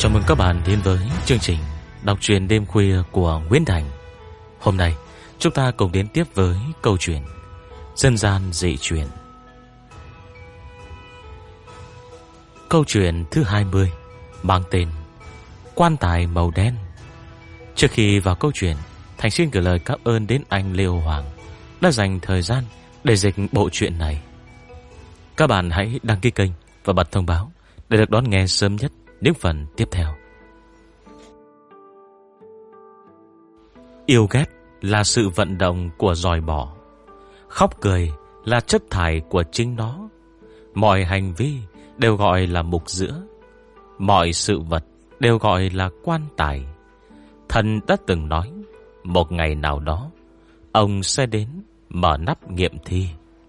Chào mừng các bạn đến với chương trình đọc truyện đêm khuya của Nguyễn Thành. Hôm nay chúng ta cùng đến tiếp với câu chuyện Dân gian dị truyền. Câu chuyện thứ 20 mang tên Quan tài màu đen. Trước khi vào câu chuyện, Thành xin gửi lời cảm ơn đến anh Lê Hoàng đã dành thời gian để dịch bộ truyện này. Các bạn hãy đăng ký kênh và bật thông báo để được đón nghe sớm nhất những phần tiếp theo. Yêu ghét là sự vận động của giòi bọ, khóc cười là chất thải của chính nó. Mọi hành vi đều gọi là mục giữa, mọi sự vật đều gọi là quan tài. Thần đã từng nói một ngày nào đó ông sẽ đến mở nắp nghiệm thi.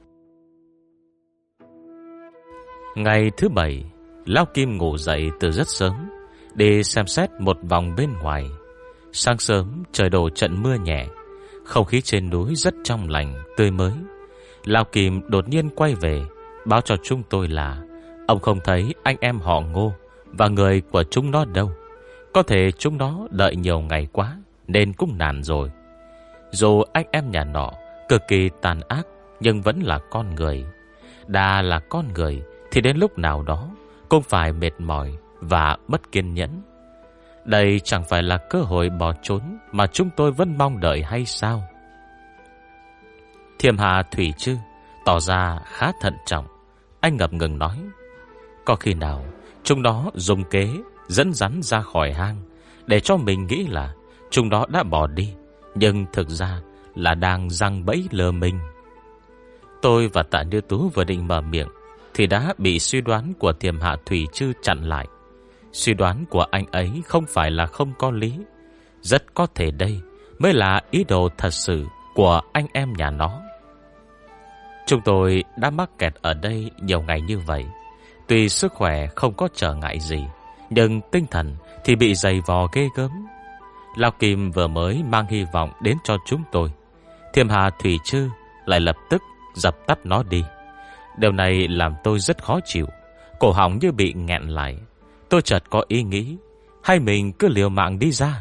Ngày thứ 7, Lão Kim ngủ dậy từ rất sớm để xem xét một vòng bên ngoài. Sáng sớm trời đổ trận mưa nhẹ, không khí trên núi rất trong lành, tươi mới. Lão Kim đột nhiên quay về báo cho chúng tôi là ông không thấy anh em họ Ngô và người của chúng nó đâu. Có thể chúng nó đợi nhiều ngày quá nên cũng nản rồi. Dù anh em nhà nọ cực kỳ tàn ác nhưng vẫn là con người. Đã là con người thì đến lúc nào đó cũng phải mệt mỏi và mất kiên nhẫn. Đây chẳng phải là cơ hội bỏ trốn mà chúng tôi vẫn mong đợi hay sao? Thiêm Hà Thủy Trư tỏ ra khá thận trọng. Anh ngập ngừng nói: có khi nào chúng nó dùng kế dẫn rắn ra khỏi hang để cho mình nghĩ là chúng nó đã bỏ đi, nhưng thực ra là đang giăng bẫy lừa mình. Tôi và Tạ Như Tú vừa định mở miệng thì đã bị suy đoán của Thiểm Hạ Thủy Trư chặn lại. Suy đoán của anh ấy không phải là không có lý. Rất có thể đây mới là ý đồ thật sự của anh em nhà nó. Chúng tôi đã mắc kẹt ở đây nhiều ngày như vậy. Tuy sức khỏe không có trở ngại gì, nhưng tinh thần thì bị dày vò ghê gớm. Lão Kim vừa mới mang hy vọng đến cho chúng tôi, Thiểm Hạ Thủy Trư lại lập tức dập tắt nó đi. Điều này làm tôi rất khó chịu, cổ họng như bị nghẹn lại. Tôi chợt có ý nghĩ, hay mình cứ liều mạng đi ra.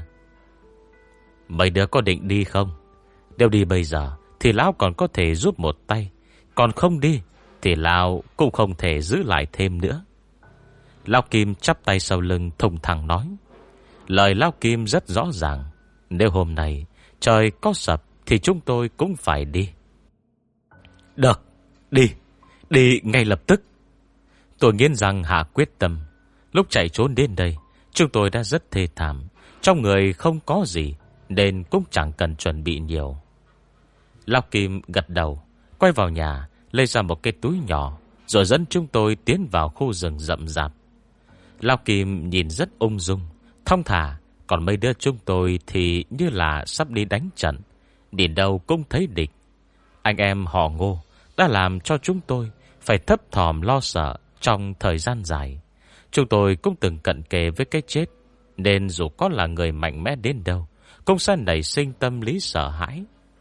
Mấy đứa có định đi không? Nếu đi bây giờ thì lão còn có thể giúp một tay, còn không đi thì lão cũng không thể giữ lại thêm nữa. Lão Kim chắp tay sau lưng thùng thẳng nói. Lời Lão Kim rất rõ ràng. Nếu hôm nay trời có sập thì chúng tôi cũng phải đi. Được, đi, đi ngay lập tức. Tôi nghiến răng hạ quyết tâm. Lúc chạy trốn đến đây, chúng tôi đã rất thê thảm. Trong người không có gì nên cũng chẳng cần chuẩn bị nhiều. Lão Kim gật đầu, quay vào nhà, lấy ra một cái túi nhỏ, rồi dẫn chúng tôi tiến vào khu rừng rậm rạp. Lão Kim nhìn rất ung dung, thong thả, còn mấy đứa chúng tôi thì như là sắp đi đánh trận, nhìn đâu cũng thấy địch. Anh em họ Ngô đã làm cho chúng tôi phải thấp thỏm lo sợ trong thời gian dài. Chúng tôi cũng từng cận kề với cái chết, nên dù có là người mạnh mẽ đến đâu cũng sẽ nảy sinh tâm lý sợ hãi.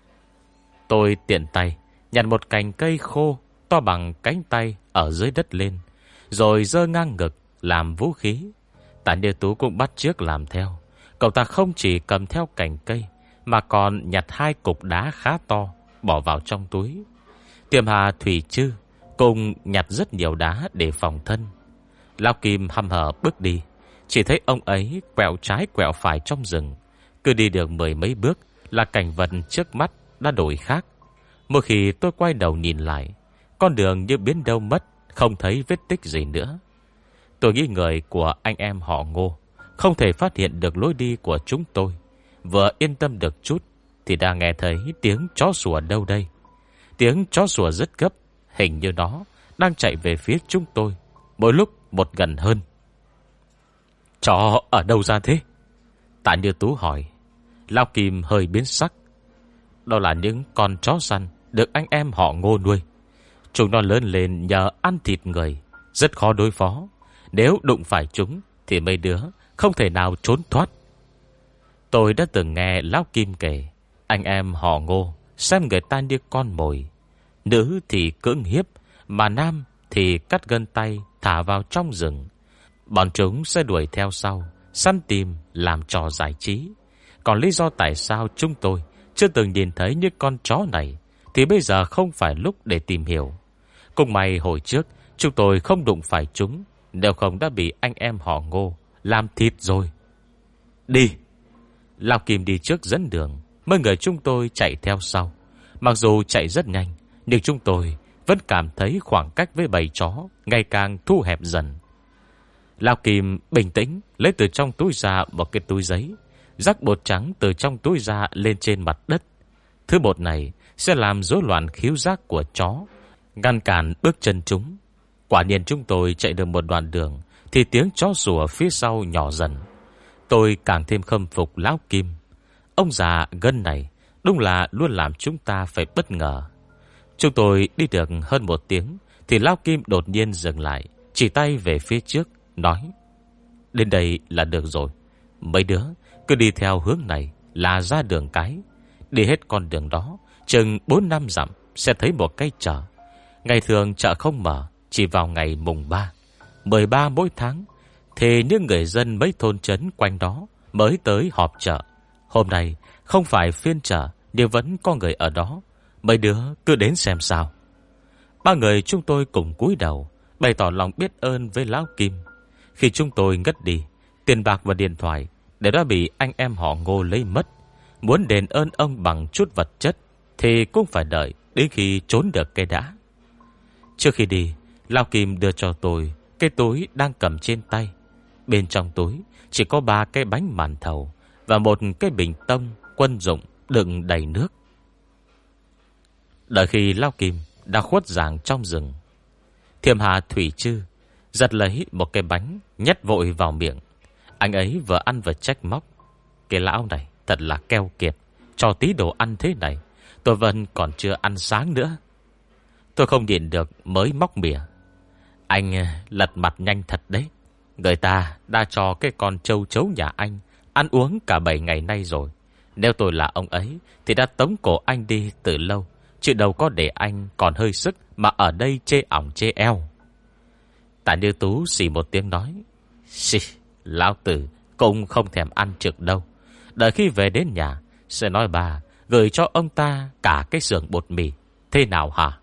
Tôi tiện tay nhặt một cành cây khô to bằng cánh tay ở dưới đất lên, rồi giơ ngang ngực làm vũ khí. Tạ Như Tú cũng bắt chước làm theo. Cậu ta không chỉ cầm theo cành cây mà còn nhặt 2 cục đá khá to bỏ vào trong túi. Thiểm Hạ Thủy Trư cùng nhặt rất nhiều đá để phòng thân. Lão Kim hăm hở bước đi, chỉ thấy ông ấy quẹo trái quẹo phải trong rừng. Cứ đi được 10 mấy bước là cảnh vật trước mắt đã đổi khác. Mỗi khi tôi quay đầu nhìn lại, con đường như biến đâu mất, không thấy vết tích gì nữa. Tôi nghĩ người của anh em họ Ngô không thể phát hiện được lối đi của chúng tôi. Vừa yên tâm được chút thì đã nghe thấy tiếng chó sủa đâu đây. Tiếng chó sủa rất gấp, hình như nó đang chạy về phía chúng tôi, mỗi lúc một gần hơn. Chó ở đâu ra thế? Tạ Như Tú hỏi. Lão Kim hơi biến sắc. Đó là những con chó săn được anh em họ Ngô nuôi. Chúng nó lớn lên nhờ ăn thịt người, rất khó đối phó. Nếu đụng phải chúng thì mấy đứa không thể nào trốn thoát. Tôi đã từng nghe Lão Kim kể, anh em họ Ngô xem người ta như con mồi. Nữ thì cưỡng hiếp, mà nam thì cắt gân tay thả vào trong rừng. Bọn chúng sẽ đuổi theo sau, săn tìm làm trò giải trí. Còn lý do tại sao chúng tôi chưa từng nhìn thấy những con chó này thì bây giờ không phải lúc để tìm hiểu. Cùng may hồi trước chúng tôi không đụng phải chúng, nếu không đã bị anh em họ Ngô làm thịt rồi. Đi! Lão Kim đi trước dẫn đường, mấy người chúng tôi chạy theo sau. Mặc dù chạy rất nhanh, nhưng chúng tôi vẫn cảm thấy khoảng cách với bầy chó ngày càng thu hẹp dần. Lão Kim bình tĩnh lấy từ trong túi ra một cái túi giấy, rắc bột trắng từ trong túi ra lên trên mặt đất. Thứ bột này sẽ làm rối loạn khứu giác của chó, ngăn cản bước chân chúng. Quả nhiên chúng tôi chạy được một đoạn đường thì tiếng chó sủa phía sau nhỏ dần. Tôi càng thêm khâm phục Lão Kim. Ông già gân này đúng là luôn làm chúng ta phải bất ngờ. Chúng tôi đi được hơn 1 tiếng thì Lão Kim đột nhiên dừng lại, chỉ tay về phía trước, nói: đến đây là được rồi. Mấy đứa cứ đi theo hướng này là ra đường cái. Đi hết con đường đó chừng 4-5 dặm sẽ thấy một cái chợ. Ngày thường chợ không mở, chỉ vào ngày mùng 3, 13 mỗi tháng thì những người dân mấy thôn trấn quanh đó mới tới họp chợ. Hôm nay không phải phiên chợ nhưng vẫn có người ở đó. Mấy đứa cứ đến xem sao. 3 người chúng tôi cùng cúi đầu bày tỏ lòng biết ơn với Lão Kim. Khi chúng tôi ngất đi, tiền bạc và điện thoại đều đã bị anh em họ Ngô lấy mất. Muốn đền ơn ông bằng chút vật chất thì cũng phải đợi đến khi trốn được cái đã. Trước khi đi, Lão Kim đưa cho tôi cái túi đang cầm trên tay. Bên trong túi chỉ có 3 cái bánh màn thầu và một cái bình tông quân dụng đựng đầy nước. Đợi khi Lão Kim đã khuất dạng trong rừng, Thiểm Hà Thủy Trư giật lấy một cái bánh nhét vội vào miệng. Anh ấy vừa ăn vừa trách móc: cái lão này thật là keo kiệt, cho tí đồ ăn thế này tôi vẫn còn chưa ăn sáng nữa. Tôi không nhịn được mới móc mỉa: anh lật mặt nhanh thật đấy. Người ta đã cho cái con trâu chấu nhà anh ăn uống cả 7 ngày nay rồi. Nếu tôi là ông ấy thì đã tống cổ anh đi từ lâu, chứ đâu có để anh còn hơi sức mà ở đây chê ỏng chê eo. Tạ Như Tú xì một tiếng nói: xì, lão tử cũng không thèm ăn trực đâu. Đợi khi về đến nhà sẽ nói bà gửi cho ông ta cả cái xưởng bột mì. Thế nào hả?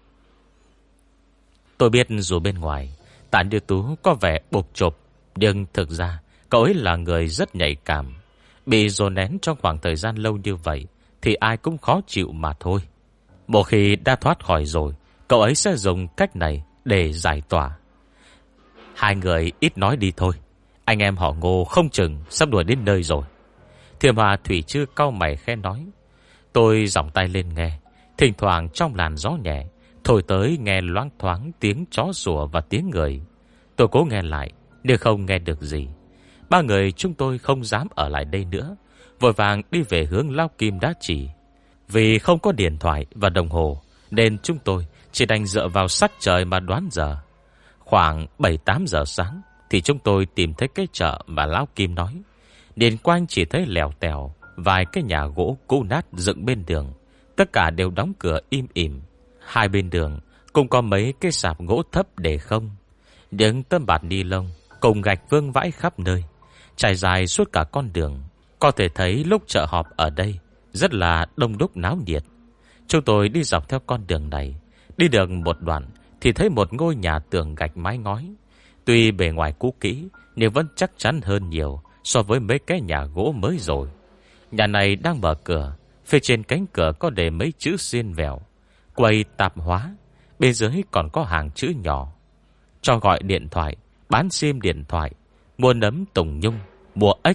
Tôi biết dù bên ngoài Tạ Như Tú có vẻ bộp chộp, nhưng thực ra cậu ấy là người rất nhạy cảm. Bị dồn nén trong khoảng thời gian lâu như vậy thì ai cũng khó chịu mà thôi. Một khi đã thoát khỏi rồi, cậu ấy sẽ dùng cách này để giải tỏa. Hai người ít nói đi thôi, anh em họ Ngô không chừng sắp đuổi đến nơi rồi. Thiểm Hà Thủy Trư cau mày khẽ nói. Tôi giọng tay lên nghe. Thỉnh thoảng trong làn gió nhẹ thổi tới nghe loáng thoáng tiếng chó sủa và tiếng người. Tôi cố nghe lại nhưng không nghe được gì. 3 người chúng tôi không dám ở lại đây nữa, vội vàng đi về hướng Lão Kim đã chỉ. Vì không có điện thoại và đồng hồ nên chúng tôi chỉ đành dựa vào sắc trời mà đoán giờ. Khoảng 7-8 giờ sáng thì chúng tôi tìm thấy cái chợ mà Lão Kim nói. Điền quanh chỉ thấy lèo tèo vài cái nhà gỗ cũ nát dựng bên đường. Tất cả đều đóng cửa im ỉm. Hai bên đường cũng có mấy cái sạp gỗ thấp để không. Những tấm bạt ni lông cùng gạch vương vãi khắp nơi, trải dài suốt cả con đường. Có thể thấy lúc chợ họp ở đây rất là đông đúc náo nhiệt. Chúng tôi đi dọc theo con đường này. Đi được một đoạn thì thấy một ngôi nhà tường gạch mái ngói. Tuy bề ngoài cũ kỹ nhưng vẫn chắc chắn hơn nhiều so với mấy cái nhà gỗ mới rồi. Nhà này đang mở cửa. Phía trên cánh cửa có để mấy chữ xiên vẹo: quầy tạp hóa. Bên dưới còn có hàng chữ nhỏ: cho gọi điện thoại, bán sim điện thoại, mua nấm tùng nhung, mua ếch.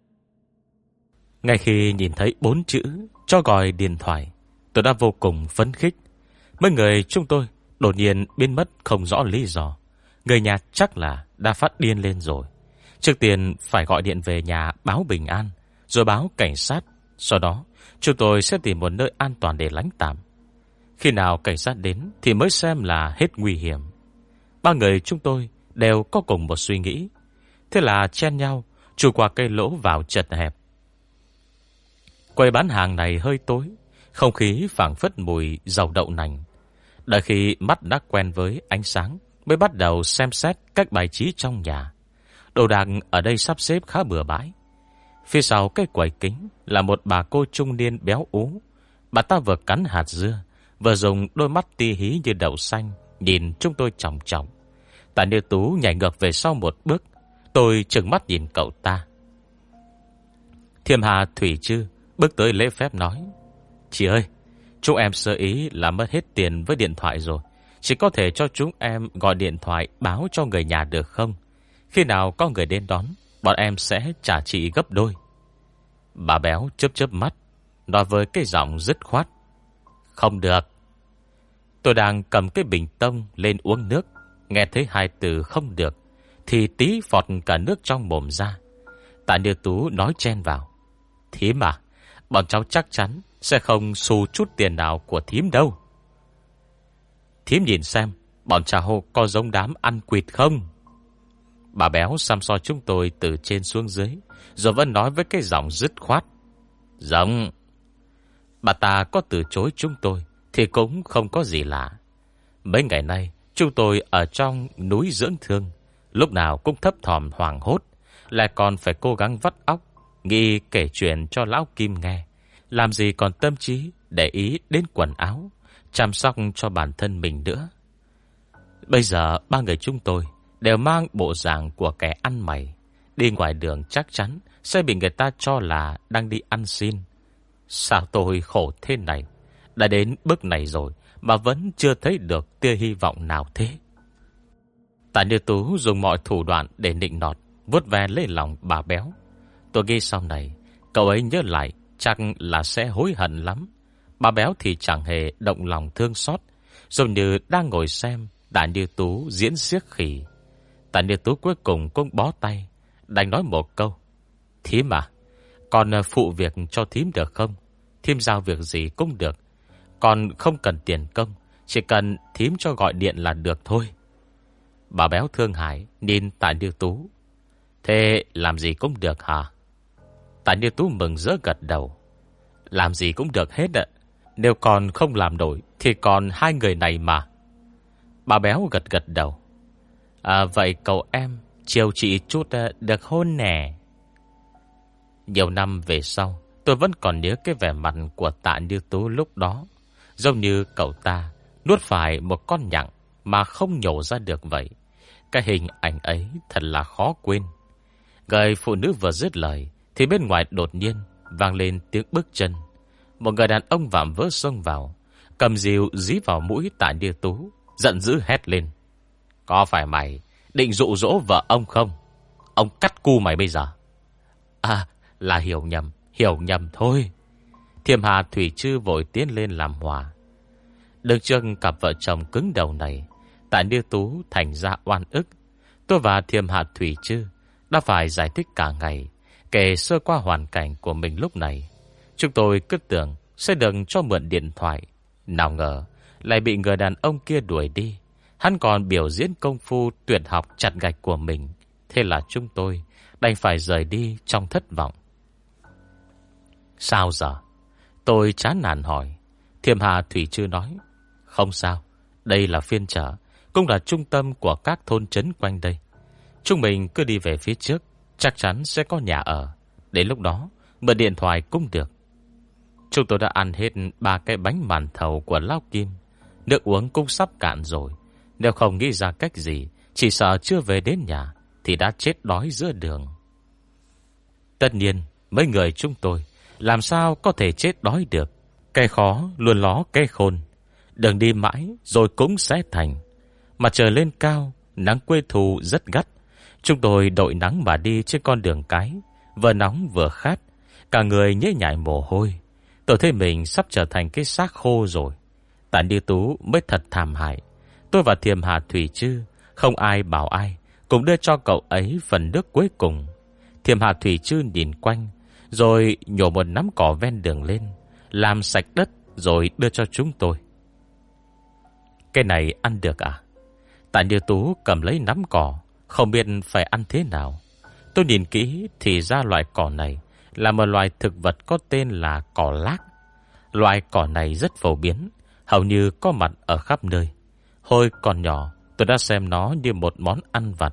Ngay khi nhìn thấy 4 chữ cho gọi điện thoại, tôi đã vô cùng phấn khích. Mấy người chúng tôi đột nhiên biến mất không rõ lý do. Người nhà chắc là đã phát điên lên rồi. Trước tiên phải gọi điện về nhà báo bình an, rồi báo cảnh sát. Sau đó chúng tôi sẽ tìm một nơi an toàn để lánh tạm. Khi nào cảnh sát đến thì mới xem là hết nguy hiểm. 3 người chúng tôi đều có cùng một suy nghĩ. Thế là chen nhau chui qua cây lỗ vào chật hẹp. Quầy bán hàng này hơi tối, không khí phảng phất mùi dầu đậu nành. Đợi khi mắt đã quen với ánh sáng mới bắt đầu xem xét các bài trí trong nhà. Đồ đạc ở đây sắp xếp khá bừa bãi. Phía sau cái quầy kính là một bà cô trung niên béo ú. Bà ta vừa cắn hạt dưa, vừa dùng đôi mắt ti hí như đậu xanh nhìn chúng tôi chòng chòng. Tạ Như Tú nhảy ngược về sau một bước. Tôi trừng mắt nhìn cậu ta. Thiêm Hà Thủy Trư bước tới lễ phép nói: "Chị ơi, chúng em sơ ý là mất hết tiền với điện thoại rồi. Chỉ có thể cho chúng em gọi điện thoại báo cho người nhà được không? Khi nào có người đến đón, bọn em sẽ trả chị gấp đôi." Bà béo chớp chớp mắt, nói với cái giọng dứt khoát: "Không được." Tôi đang cầm cái bình tông lên uống nước, nghe thấy hai từ "không được" thì tí phọt cả nước trong mồm ra. Tạ Như Tú nói chen vào: "Thím à, bọn cháu chắc chắn sẽ không xù chút tiền nào của thím đâu. Thím nhìn xem, bọn cháu có giống đám ăn quỵt không?" Bà béo xăm soi chúng tôi từ trên xuống dưới, rồi vẫn nói với cái giọng dứt khoát: "Giống." Bà ta có từ chối chúng tôi thì cũng không có gì lạ. Mấy ngày nay chúng tôi ở trong núi dưỡng thương, lúc nào cũng thấp thỏm hoảng hốt, lại còn phải cố gắng vắt óc nghĩ kể chuyện cho lão Kim nghe, làm gì còn tâm trí để ý đến quần áo, chăm sóc cho bản thân mình nữa. Bây giờ ba người chúng tôi đều mang bộ dạng của kẻ ăn mày, đi ngoài đường chắc chắn sẽ bị người ta cho là đang đi ăn xin. Sao tôi khổ thế này, đã đến bước này rồi mà vẫn chưa thấy được tia hy vọng nào thế? Tạ Như Tú dùng mọi thủ đoạn để nịnh nọt, vuốt ve lấy lòng bà béo. Tôi nghĩ sau này cậu ấy nhớ lại chắc là sẽ hối hận lắm. Bà béo thì chẳng hề động lòng thương xót, giống như đang ngồi xem Tạ Như Tú diễn xiếc khỉ. Tạ Như Tú cuối cùng cũng bó tay, đành nói một câu: "Thím à, con phụ việc cho thím được không? Thím giao việc gì cũng được. Con không cần tiền công, chỉ cần thím cho gọi điện là được thôi." Bà béo thương hại nhìn Tạ Như Tú: "Thế làm gì cũng được hả?" Tạ Như Tú mừng rỡ gật đầu: "Làm gì cũng được hết ạ. Nếu còn không làm nổi thì còn hai người này mà." Bà béo gật gật đầu: "Vậy cậu em chiều chị chút được hôn nè." Nhiều năm về sau, tôi vẫn còn nhớ cái vẻ mặt của Tạ Như Tú lúc đó, giống như cậu ta nuốt phải một con nhặng mà không nhổ ra được vậy. Cái hình ảnh ấy thật là khó quên. Người phụ nữ vừa dứt lời thì bên ngoài đột nhiên vang lên tiếng bước chân. Một người đàn ông vạm vỡ xông vào, cầm rìu dí vào mũi Tạ Như Tú, giận dữ hét lên: "Có phải mày định dụ dỗ vợ ông không? Ông cắt cu mày bây giờ." "À, là hiểu nhầm thôi." Thiêm Hà Thủy Trư vội tiến lên làm hòa. Đứng trước cặp vợ chồng cứng đầu này, Tạ Như Tú thành ra oan ức. Tôi và Thiêm Hà Thủy Trư đã phải giải thích cả ngày, kể sơ qua hoàn cảnh của mình lúc này. Chúng tôi cứ tưởng sẽ được cho mượn điện thoại, nào ngờ lại bị người đàn ông kia đuổi đi. Hắn còn biểu diễn công phu tuyệt học chặt gạch của mình. Thế là chúng tôi đành phải rời đi trong thất vọng. "Sao giờ?" Tôi chán nản hỏi. Thiêm Hà Thủy Trư nói: "Không sao, đây là phiên chợ, cũng là trung tâm của các thôn trấn quanh đây. Chúng mình cứ đi về phía trước, chắc chắn sẽ có nhà ở. Đến lúc đó mượn điện thoại cũng được." Chúng tôi đã ăn hết 3 cái bánh màn thầu của lão Kim. Nước uống cũng sắp cạn rồi. Nếu không nghĩ ra cách gì, chỉ sợ chưa về đến nhà thì đã chết đói giữa đường. Tất nhiên mấy người chúng tôi làm sao có thể chết đói được. Cái khó luôn ló cái khôn. Đường đi mãi rồi cũng sẽ thành. Mặt trời lên cao, nắng quê thù rất gắt. Chúng tôi đội nắng mà đi trên con đường cái, vừa nóng vừa khát, cả người nhễ nhại mồ hôi. Tôi thấy mình sắp trở thành cái xác khô rồi. Tạ Như Tú mới thật thảm hại. Tôi và Thiêm Hà Thủy Trư không ai bảo ai, cùng đưa cho cậu ấy phần nước cuối cùng. Thiêm Hà Thủy Trư nhìn quanh, rồi nhổ một nắm cỏ ven đường lên, làm sạch đất rồi đưa cho chúng tôi. "Cái này ăn được à?" Tạ Như Tú cầm lấy nắm cỏ, không biết phải ăn thế nào. Tôi nhìn kỹ thì ra loại cỏ này là một loài thực vật có tên là cỏ lác. Loài cỏ này rất phổ biến, hầu như có mặt ở khắp nơi. Hồi còn nhỏ, tôi đã xem nó như một món ăn vặt,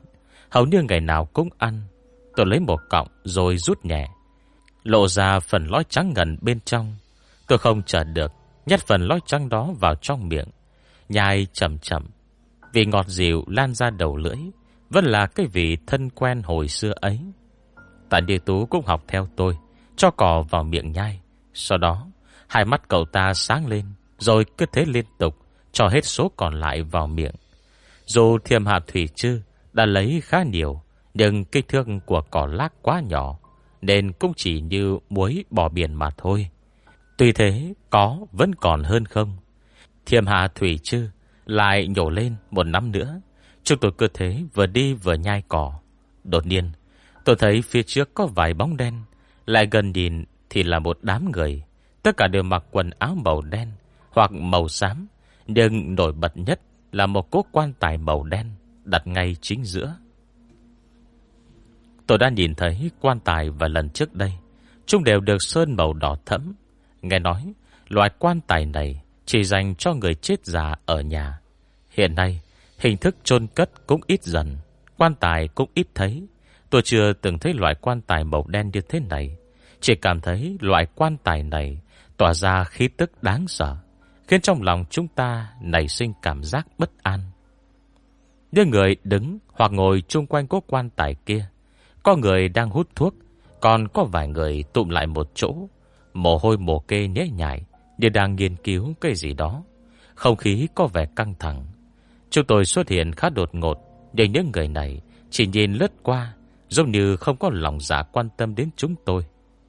hầu như ngày nào cũng ăn. Tôi lấy một cọng rồi rút nhẹ, lộ ra phần lõi trắng ngần bên trong. Tôi không chờ được, nhét phần lõi trắng đó vào trong miệng, nhai chậm chậm. Vị ngọt dịu lan ra đầu lưỡi, vẫn là cái vị thân quen hồi xưa ấy. Tạ Như Tú cũng học theo tôi, cho cỏ vào miệng nhai. Sau đó hai mắt cậu ta sáng lên, rồi cứ thế liên tục cho hết số còn lại vào miệng. Dù Thiềm Hạ Thủy Trư đã lấy khá nhiều, nhưng kích thước của cỏ lác quá nhỏ, nên cũng chỉ như muối bò biển mà thôi. Tuy thế, có vẫn còn hơn không. Thiềm Hạ Thủy Trư lại nhổ lên một nắm nữa. Chúng tôi cứ thế vừa đi vừa nhai cỏ. Đột nhiên tôi thấy phía trước có vài bóng đen. Lại gần nhìn thì là một đám người. Tất cả đều mặc quần áo màu đen hoặc màu xám, nhưng nổi bật nhất là một cỗ quan tài màu đen đặt ngay chính giữa. Tôi đã nhìn thấy quan tài và lần trước đây, chúng đều được sơn màu đỏ thẫm. Nghe nói loại quan tài này chỉ dành cho người chết già ở nhà. Hiện nay hình thức chôn cất cũng ít dần, quan tài cũng ít thấy. Tôi chưa từng thấy loại quan tài màu đen như thế này. Chỉ cảm thấy loại quan tài này tỏa ra khí tức đáng sợ, khiến trong lòng chúng ta nảy sinh cảm giác bất an. Những người đứng hoặc ngồi chung quanh cố quan tài kia, có người đang hút thuốc, còn có vài người tụm lại một chỗ, mồ hôi mồ kê nhễ nhại, như đang nghiên cứu cái gì đó. Không khí có vẻ căng thẳng. Chúng tôi xuất hiện khá đột ngột, nhưng những người này chỉ nhìn lướt qua, giống như không có lòng dạ quan tâm đến chúng tôi.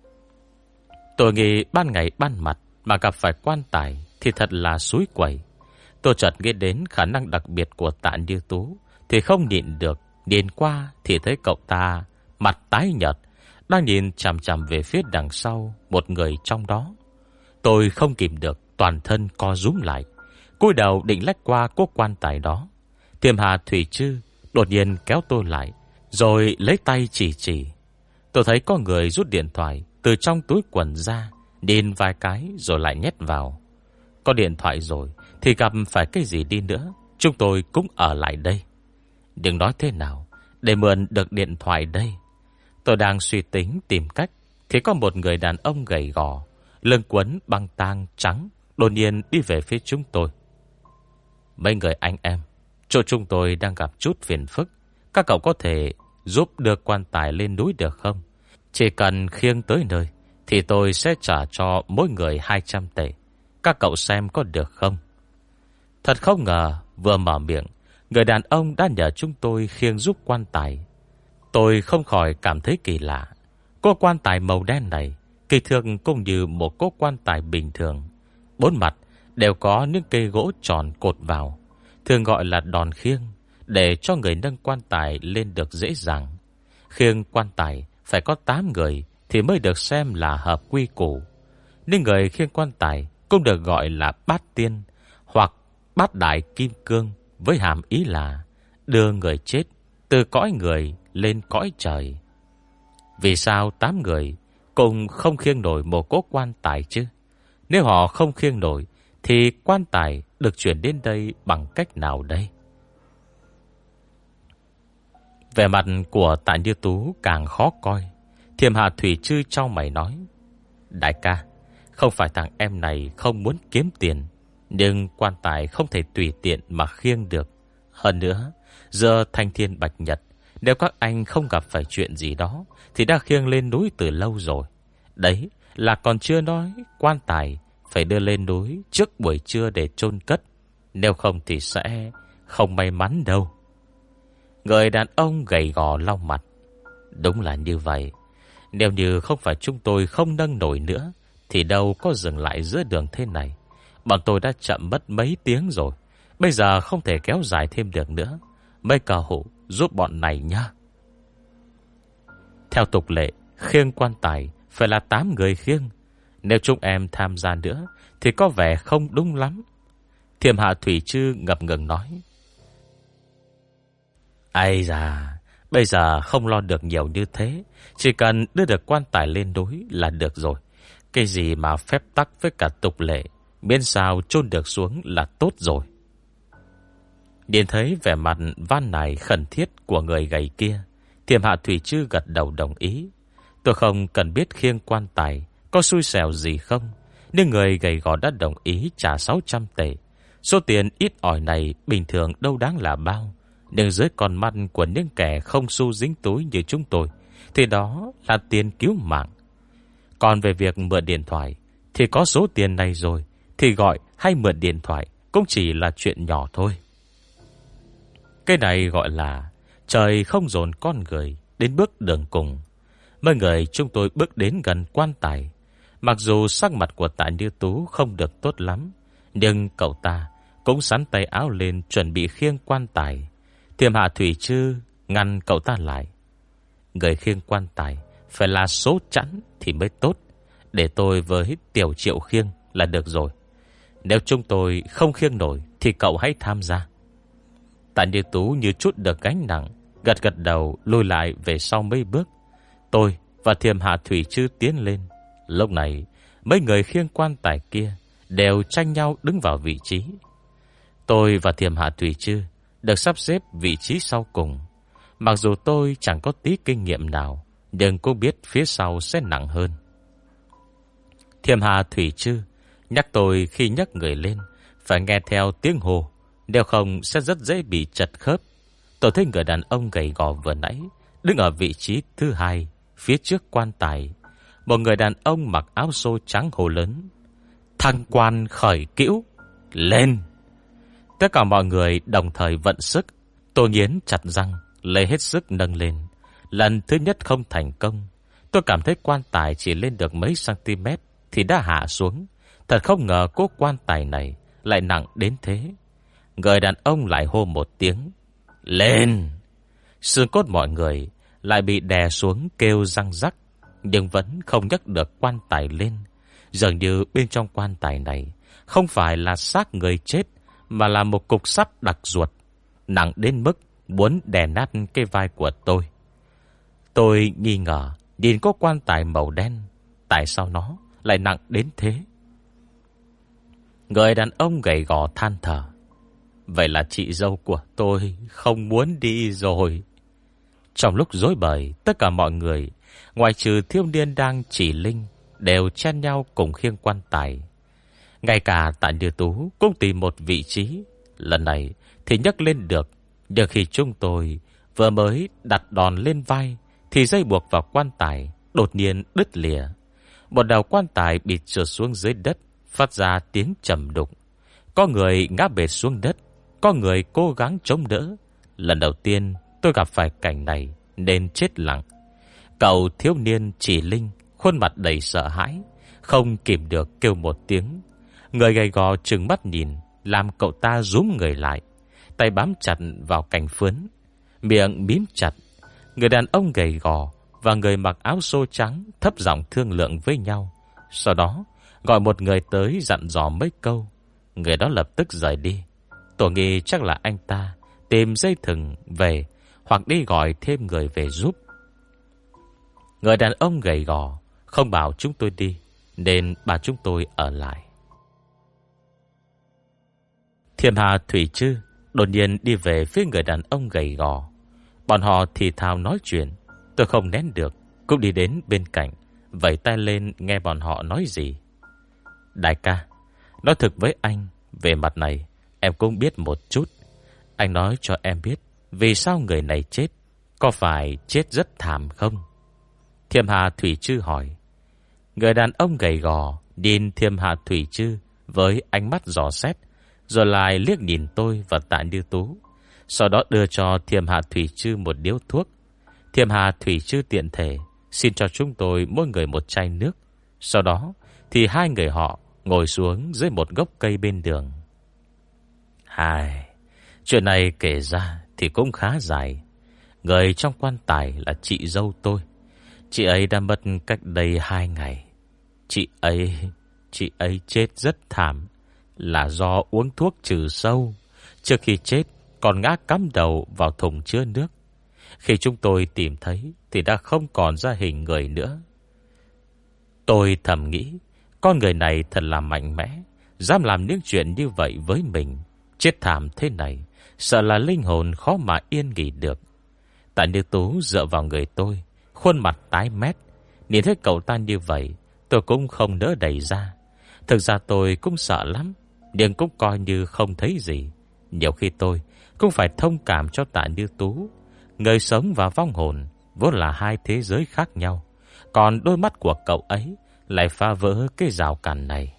Tôi nghĩ ban ngày ban mặt mà gặp phải quan tài thì thật là xúi quẩy. Tôi chợt nghĩ đến khả năng đặc biệt của Tạ Như Tú, thì không nhịn được, nhìn qua thì thấy cậu ta mặt tái nhợt, đang nhìn chằm chằm về phía đằng sau một người trong đó. Tôi không kìm được, toàn thân co rúm lại, cúi đầu định lách qua cố quan tài đó. Thiềm Hạ Thủy Trư đột nhiên kéo tôi lại, rồi lấy tay chỉ. Tôi thấy có người rút điện thoại từ trong túi quần ra, nhìn vài cái rồi lại nhét vào. Có điện thoại rồi thì gặp phải cái gì đi nữa, chúng tôi cũng ở lại đây. Đừng nói thế nào để mượn được điện thoại đây. Tôi đang suy tính tìm cách, thì có một người đàn ông gầy gò, lưng quấn băng tang trắng, đột nhiên đi về phía chúng tôi. Mấy người anh em, chỗ chúng tôi đang gặp chút phiền phức. Các cậu có thể giúp đưa quan tài lên núi được không? Chỉ cần khiêng tới nơi thì tôi sẽ trả cho mỗi người 200 tệ. Các cậu xem có được không? Thật không ngờ, vừa mở miệng, người đàn ông đã nhờ chúng tôi khiêng giúp quan tài. Tôi không khỏi cảm thấy kỳ lạ. Cô quan tài màu đen này kỳ thước cũng như một cô quan tài bình thường. Bốn mặt đều có những cây gỗ tròn cột vào, thường gọi là đòn khiêng, để cho người nâng quan tài lên được dễ dàng. Khiêng quan tài phải có 8 người thì mới được xem là hợp quy củ. Nên người khiêng quan tài cũng được gọi là bát tiên hoặc bát đại kim cương, với hàm ý là đưa người chết từ cõi người lên cõi trời. Vì sao 8 người cùng không khiêng nổi một cỗ quan tài chứ? Nếu họ không khiêng nổi thì quan tài được chuyển đến đây bằng cách nào đây? Vẻ mặt của Tạ Như Tú càng khó coi. Thiềm Hạ Thủy Trư chau mày nói: Đại ca, không phải thằng em này không muốn kiếm tiền, nhưng quan tài không thể tùy tiện mà khiêng được. Hơn nữa, giờ thanh thiên bạch nhật, nếu các anh không gặp phải chuyện gì đó thì đã khiêng lên núi từ lâu rồi. Đấy là còn chưa nói quan tài phải đưa lên núi trước buổi trưa để chôn cất, nếu không thì sẽ không may mắn đâu. Người đàn ông gầy gò lau mặt: Đúng là như vậy. Nếu như không phải chúng tôi không nâng nổi nữa thì đâu có dừng lại giữa đường thế này. Bọn tôi đã chậm mất mấy tiếng rồi, bây giờ không thể kéo dài thêm được nữa. Mấy cờ hủ giúp bọn này nhá. Theo tục lệ, khiêng quan tài phải là 8 người khiêng. Nếu chúng em tham gia nữa thì có vẻ không đúng lắm. Thiềm Hạ Thủy Trư ngập ngừng nói: Ây da, bây giờ không lo được nhiều như thế, chỉ cần đưa được quan tài lên núi là được rồi. Cái gì mà phép tắc với cả tục lệ, miễn sao chôn được xuống là tốt rồi. Nhìn thấy vẻ mặt van nài khẩn thiết của người gầy kia, Thiểm Hạ Thủy Trư gật đầu đồng ý. Tôi không cần biết khiêng quan tài có xui xẻo gì không, nhưng người gầy gò đã đồng ý trả 600 tệ. Số tiền ít ỏi này bình thường đâu đáng là bao, nhưng dưới con mắt của những kẻ không xu dính túi như chúng tôi thì đó là tiền cứu mạng. Còn về việc mượn điện thoại thì có số tiền này rồi, thì gọi hay mượn điện thoại cũng chỉ là chuyện nhỏ thôi. Cái này gọi là trời không dồn con người đến bước đường cùng. Mấy người chúng tôi bước đến gần quan tài. Mặc dù sắc mặt của Tạ Như Tú không được tốt lắm, nhưng cậu ta cũng sắn tay áo lên chuẩn bị khiêng quan tài. Thiểm Hạ Thủy Trư ngăn cậu ta lại. Người khiêng quan tài phải là số chẵn thì mới tốt. Để tôi với Tiểu Triệu khiêng là được rồi. Nếu chúng tôi không khiêng nổi thì cậu hãy tham gia. Tạ Như Tú như chút được gánh nặng, gật gật đầu lùi lại về sau mấy bước. Tôi và Thiểm Hạ Thủy Trư tiến lên. Lúc này mấy người khiêng quan tài kia đều tranh nhau đứng vào vị trí. Tôi và Thiểm Hạ Thủy Trư được sắp xếp vị trí sau cùng. Mặc dù tôi chẳng có tí kinh nghiệm nào, nhưng cũng biết phía sau sẽ nặng hơn. Thiểm Hạ Thủy Trư nhắc tôi khi nhấc người lên phải nghe theo tiếng hô, nếu không sẽ rất dễ bị chật khớp. Tôi thấy người đàn ông gầy gò vừa nãy đứng ở vị trí thứ hai phía trước quan tài. Một người đàn ông mặc áo xô trắng hô lớn: Thăng quan khởi cữu, lên! Tất cả mọi người đồng thời vận sức. Tôi nghiến chặt răng, lấy hết sức nâng lên. Lần thứ nhất không thành công. Tôi cảm thấy quan tài chỉ lên được mấy cm thì đã hạ xuống. Thật không ngờ cố quan tài này lại nặng đến thế. Người đàn ông lại hô một tiếng: Lên! Xương cốt mọi người lại bị đè xuống kêu răng rắc, nhưng vẫn không nhấc được quan tài lên. Dường như bên trong quan tài này không phải là xác người chết, mà là một cục sắt đặc ruột, nặng đến mức muốn đè nát cái vai của tôi. Tôi nghi ngờ nhìn có quan tài màu đen, tại sao nó lại nặng đến thế? Người đàn ông gầy gò than thở: Vậy là chị dâu của tôi không muốn đi rồi. Trong lúc rối bời, tất cả mọi người ngoại trừ thiếu niên đang chỉ linh đều chen nhau cùng khiêng quan tài. Ngay cả Tạ Như Tú cũng tìm một vị trí. Lần này thì nhấc lên được, nhưng khi chúng tôi vừa mới đặt đòn lên vai thì dây buộc vào quan tài đột nhiên đứt lìa. Một đầu quan tài bị trượt xuống dưới đất, phát ra tiếng trầm đục. Có người ngã bệt xuống đất, có người cố gắng chống đỡ. Lần đầu tiên tôi gặp phải cảnh này nên chết lặng. Cậu thiếu niên chỉ linh khuôn mặt đầy sợ hãi, không kìm được kêu một tiếng. Người gầy gò trừng mắt nhìn, làm cậu ta rúm người lại, tay bám chặt vào cành phướn, miệng mím chặt. Người đàn ông gầy gò và người mặc áo xô trắng thấp giọng thương lượng với nhau. Sau đó gọi một người tới dặn dò mấy câu. Người đó lập tức rời đi. Tôi nghĩ chắc là anh ta tìm dây thừng về, hoặc đi gọi thêm người về giúp. Người đàn ông gầy gò không bảo chúng tôi đi, nên bà chúng tôi ở lại. Thiểm Hạ Thủy Trư đột nhiên đi về phía người đàn ông gầy gò. Bọn họ thì thào nói chuyện. Tôi không nén được, cũng đi đến bên cạnh, vẫy tay lên nghe bọn họ nói gì. Đại ca, nói thực với anh, về mặt này em cũng biết một chút. Anh nói cho em biết vì sao người này chết, có phải chết rất thảm không? Thiểm Hạ Thủy Trư hỏi. Người đàn ông gầy gò nhìn Thiểm Hạ Thủy Trư với ánh mắt dò xét, rồi lại liếc nhìn tôi và Tạ Như Tú. Sau đó đưa cho Thiểm Hạ Thủy Trư một điếu thuốc. Thiểm Hạ Thủy Trư tiện thể xin cho chúng tôi mỗi người một chai nước. Sau đó thì hai người họ ngồi xuống dưới một gốc cây bên đường. Chuyện này kể ra thì cũng khá dài. Người trong quan tài là chị dâu tôi. Chị ấy đã mất cách đây 2 ngày. Chị ấy chết rất thảm, là do uống thuốc trừ sâu. Trước khi chết còn ngã cắm đầu vào thùng chứa nước. Khi chúng tôi tìm thấy thì đã không còn ra hình người nữa. Tôi thầm nghĩ, con người này thật là mạnh mẽ, dám làm những chuyện như vậy với mình. Chết thảm thế này sợ là linh hồn khó mà yên nghỉ được. Tạ Như Tú dựa vào người tôi, khuôn mặt tái mét. Nhìn thấy cậu ta như vậy, tôi cũng không nỡ đẩy ra. Thực ra tôi cũng sợ lắm, nhưng cũng coi như không thấy gì. Nhiều khi tôi cũng phải thông cảm cho Tạ Như Tú. Người sống và vong hồn vốn là hai thế giới khác nhau, còn đôi mắt của cậu ấy lại phá vỡ cái rào cản này.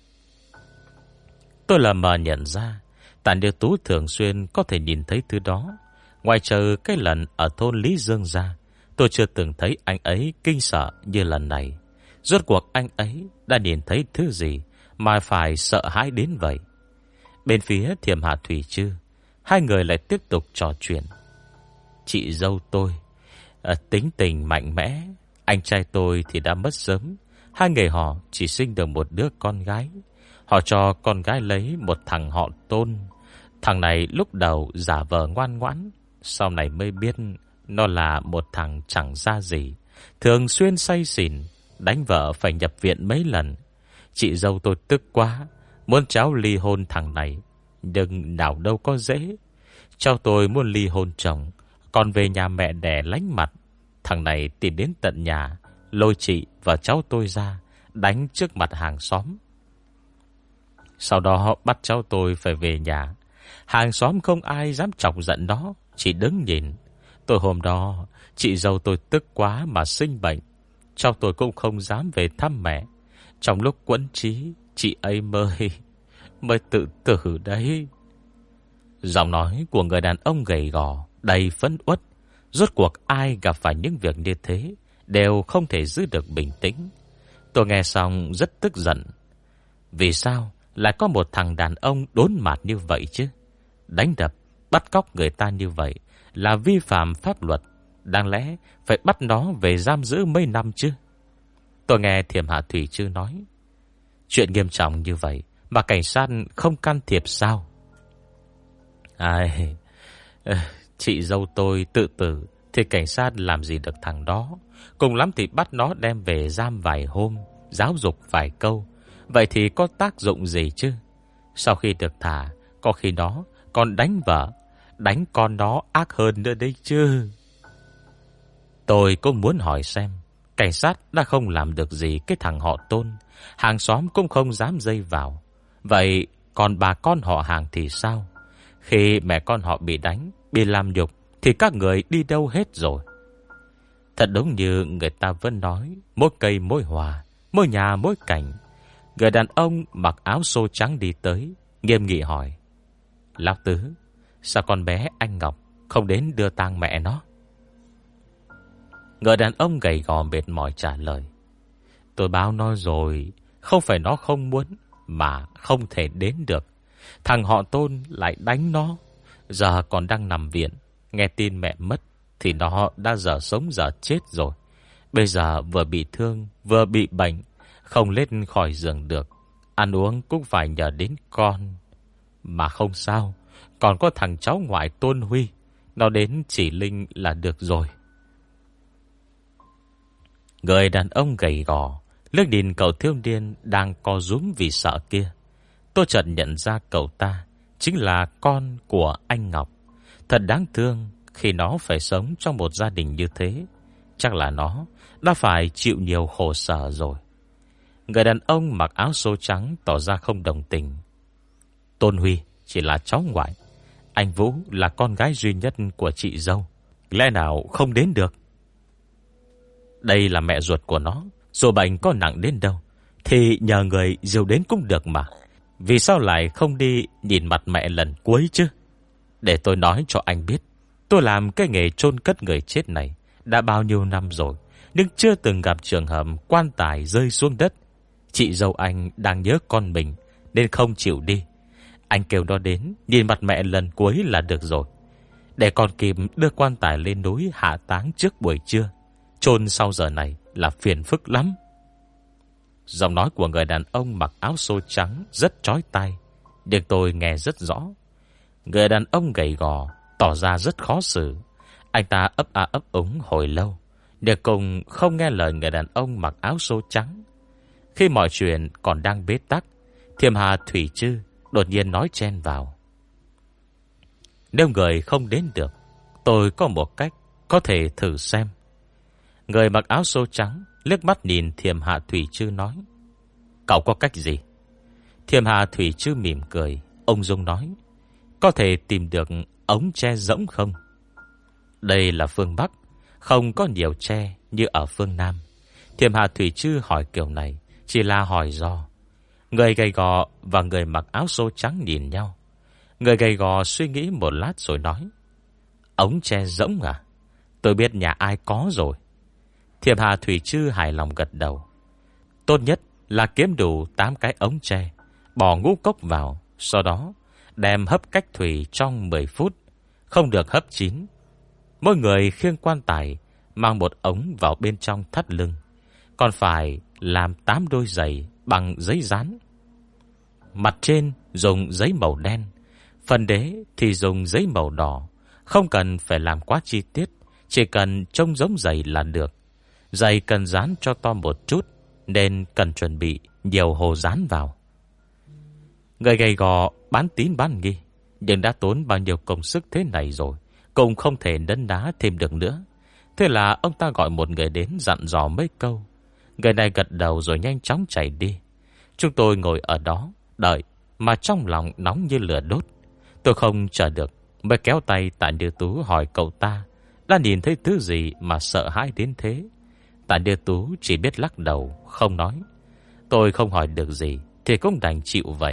Tôi lờ mờ nhận ra Tạ Như Tú thường xuyên có thể nhìn thấy thứ đó. Ngoài trừ cái lần ở thôn Lý Dương ra, tôi chưa từng thấy anh ấy kinh sợ như lần này. Rốt cuộc anh ấy đã nhìn thấy thứ gì mà phải sợ hãi đến vậy? Bên phía Thiểm Hạ Thủy Trư, hai người lại tiếp tục trò chuyện. Chị dâu tôi tính tình mạnh mẽ, anh trai tôi thì đã mất sớm. Hai người họ chỉ sinh được một đứa con gái. Họ cho con gái lấy một thằng họ Tôn. Thằng này lúc đầu giả vờ ngoan ngoãn, sau này mới biết nó là một thằng chẳng ra gì, thường xuyên say xỉn, đánh vợ phải nhập viện mấy lần. Chị dâu tôi tức quá, muốn cháu ly hôn thằng này, nhưng nào đâu có dễ. Cháu tôi muốn ly hôn chồng, còn về nhà mẹ đẻ lánh mặt. Thằng này tìm đến tận nhà, lôi chị và cháu tôi ra, đánh trước mặt hàng xóm. Sau đó bắt cháu tôi phải về nhà. Hàng xóm không ai dám chọc giận nó, chỉ đứng nhìn. Tôi hôm đó, chị dâu tôi tức quá mà sinh bệnh. Cháu tôi cũng không dám về thăm mẹ. Trong lúc quẫn trí, chị ấy mới tự tử đấy. Giọng nói của người đàn ông gầy gò, đầy phấn uất. Rốt cuộc ai gặp phải những việc như thế đều không thể giữ được bình tĩnh. Tôi nghe xong rất tức giận. Vì sao lại có một thằng đàn ông đốn mạt như vậy chứ? Đánh đập, bắt cóc người ta như vậy là vi phạm pháp luật. Đáng lẽ phải bắt nó về giam giữ mấy năm chứ? Tôi nghe Thiểm Hạ Thủy Trư nói, chuyện nghiêm trọng như vậy mà cảnh sát không can thiệp sao? Ai, chị dâu tôi tự tử thì cảnh sát làm gì được thằng đó. Cùng lắm thì bắt nó đem về giam vài hôm, giáo dục vài câu. Vậy thì có tác dụng gì chứ? Sau khi được thả, có khi nó còn đánh vợ, đánh con nó ác hơn nữa đấy chứ. Tôi cũng muốn hỏi xem, cảnh sát đã không làm được gì cái thằng họ Tôn, hàng xóm cũng không dám dây vào. Vậy còn bà con họ hàng thì sao? Khi mẹ con họ bị đánh, bị làm nhục thì các người đi đâu hết rồi? Thật đúng như người ta vẫn nói, mỗi cây mỗi hòa, mỗi nhà mỗi cảnh. Người đàn ông mặc áo xô trắng đi tới, nghiêm nghị hỏi, Lão Tứ, sao con bé anh Ngọc không đến đưa tang mẹ nó? Người đàn ông gầy gò mệt mỏi trả lời, tôi báo nó rồi, không phải nó không muốn, mà không thể đến được. Thằng họ Tôn lại đánh nó, giờ còn đang nằm viện. Nghe tin mẹ mất thì nó đã giờ sống giờ chết rồi. Bây giờ vừa bị thương, vừa bị bệnh, không lên khỏi giường được. Ăn uống cũng phải nhờ đến con. Mà không sao, còn có thằng cháu ngoại Tôn Huy, nó đến chỉ linh là được rồi. Người đàn ông gầy gò liếc nhìn cậu thiếu niên đang co rúm vì sợ kia. Tôi chợt nhận ra cậu ta chính là con của anh Ngọc. Thật đáng thương khi nó phải sống trong một gia đình như thế. Chắc là nó đã phải chịu nhiều khổ sở rồi. Người đàn ông mặc áo xô trắng tỏ ra không đồng tình. Tôn Huy chỉ là cháu ngoại, anh Vũ là con gái duy nhất của chị dâu, lẽ nào không đến được? Đây là mẹ ruột của nó, dù bệnh có nặng đến đâu thì nhờ người dìu đến cũng được mà. Vì sao lại không đi nhìn mặt mẹ lần cuối chứ? Để tôi nói cho anh biết, tôi làm cái nghề chôn cất người chết này đã bao nhiêu năm rồi, nhưng chưa từng gặp trường hợp quan tài rơi xuống đất. Chị dâu anh đang nhớ con mình nên không chịu đi. Anh kêu nó đến nhìn mặt mẹ lần cuối là được rồi, để còn kịp đưa quan tài lên núi hạ táng trước buổi trưa. Chôn sau giờ này là phiền phức lắm. Giọng nói của người đàn ông mặc áo xô trắng rất chói tai, nhưng tôi nghe rất rõ. Người đàn ông gầy gò tỏ ra rất khó xử. Anh ta ấp a ấp úng hồi lâu, để cùng không nghe lời người đàn ông mặc áo xô trắng. Khi mọi chuyện còn đang bế tắc, Thiểm Hạ Thủy Trư đột nhiên nói chen vào, Nếu người không đến được, tôi có một cách có thể thử xem. Người mặc áo xô trắng liếc mắt nhìn Thiềm Hạ Thủy Trư nói: Cậu có cách gì? Thiềm Hạ Thủy Trư mỉm cười, ông dung nói: Có thể tìm được ống tre rỗng không? Đây là phương Bắc, không có nhiều tre như ở phương Nam. Thiềm Hạ Thủy Trư hỏi kiểu này chỉ là hỏi do. Người gầy gò và người mặc áo xô trắng nhìn nhau. Người gầy gò suy nghĩ một lát rồi nói: Ống tre rỗng à? Tôi biết nhà ai có rồi. Thiềm Hạ Thủy Trư hài lòng gật đầu. Tốt nhất là kiếm đủ 8 cái ống tre, bỏ ngũ cốc vào, sau đó đem hấp cách thủy trong 10 phút, không được hấp chín. Mỗi người khiêng quan tài, mang một ống vào bên trong thắt lưng, còn phải làm 8 đôi giày bằng giấy dán. Mặt trên dùng giấy màu đen, phần đế thì dùng giấy màu đỏ. Không cần phải làm quá chi tiết, chỉ cần trông giống giày là được. Giày cần dán cho to một chút, nên cần chuẩn bị nhiều hồ dán vào. Người gầy gò bán tín bán nghi, nhưng đã tốn bao nhiêu công sức thế này rồi, cũng không thể nấn ná thêm được nữa. Thế là ông ta gọi một người đến dặn dò mấy câu. Người này gật đầu rồi nhanh chóng chạy đi. Chúng tôi ngồi ở đó đợi, mà trong lòng nóng như lửa đốt. Tôi không chờ được, mới kéo tay Tạ Như Tú hỏi cậu ta đã nhìn thấy thứ gì mà sợ hãi đến thế. Tạ Như Tú chỉ biết lắc đầu, không nói. Tôi không hỏi được gì thì cũng đành chịu vậy.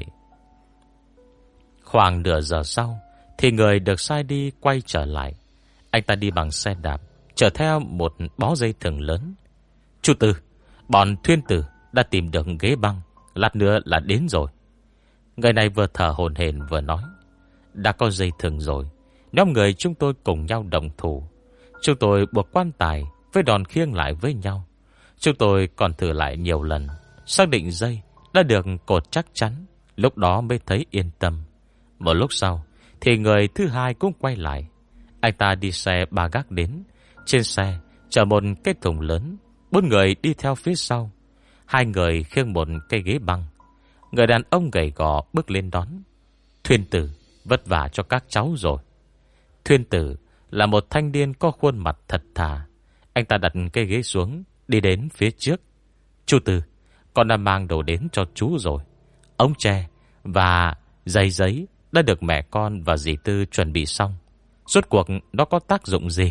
Khoảng nửa giờ sau thì người được sai đi quay trở lại. Anh ta đi bằng xe đạp, chở theo một bó dây thừng lớn. Chú Tư, bọn thuyền tử đã tìm được ghế băng, lát nữa là đến rồi. Người này vừa thở hổn hển vừa nói: Đã có dây thừng rồi, nhóm người chúng tôi cùng nhau đồng thủ. Chúng tôi buộc quan tài với đòn khiêng lại với nhau. Chúng tôi còn thử lại nhiều lần, xác định dây đã được cột chắc chắn, lúc đó mới thấy yên tâm. Một lúc sau thì người thứ hai cũng quay lại. Anh ta đi xe ba gác đến. Trên xe chở một cái thùng lớn, 4 người đi theo phía sau. 2 người khiêng một cây ghế băng. Người đàn ông gầy gò bước lên đón: Thuyền tử, vất vả cho các cháu rồi. Thuyền tử là một thanh niên có khuôn mặt thật thà. Anh ta đặt cây ghế xuống, đi đến phía trước. Chú Tư, con đã mang đồ đến cho chú rồi. Ống tre và giày giấy đã được mẹ con và dì Tư chuẩn bị xong. Rốt cuộc nó có tác dụng gì?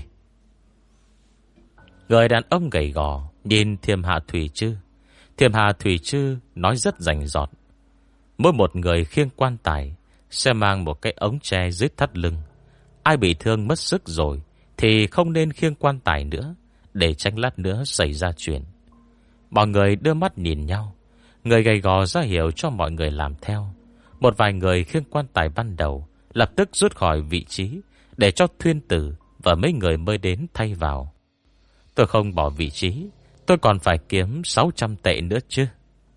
Người đàn ông gầy gò nhìn Thiềm Hạ Thủy Trư. Thiềm Hạ Thủy Trư nói rất rành rọt: Mỗi một người khiêng quan tài sẽ mang một cái ống tre dưới thắt lưng. Ai bị thương mất sức rồi thì không nên khiêng quan tài nữa, để tránh lát nữa xảy ra chuyện. Mọi người đưa mắt nhìn nhau. Người gầy gò ra hiệu cho mọi người làm theo. Một vài người khiêng quan tài ban đầu lập tức rút khỏi vị trí, để cho thuyền tử và mấy người mới đến thay vào. Tôi không bỏ vị trí, tôi còn phải kiếm 600 tệ nữa chứ.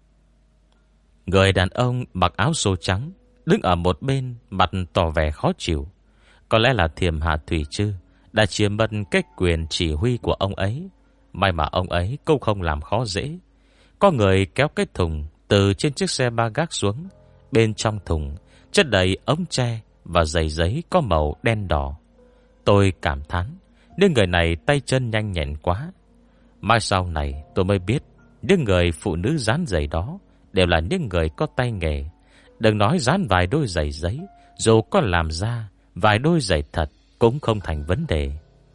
Người đàn ông mặc áo xô trắng đứng ở một bên, mặt tỏ vẻ khó chịu. Có lẽ là Thiềm Hạ Thủy Trư đã chiếm mất cái quyền chỉ huy của ông ấy. May mà ông ấy cũng không làm khó dễ. Có người kéo cái thùng từ trên chiếc xe ba gác xuống. Bên trong thùng chất đầy ống tre và giày giấy có màu đen đỏ. Tôi cảm thán, những người này tay chân nhanh nhẹn quá. Mai sau này tôi mới biết, những người phụ nữ dán giày đó đều là những người có tay nghề. Đừng nói dán vài đôi giày giấy, dù có làm ra vài đôi giày thật cũng không thành vấn đề.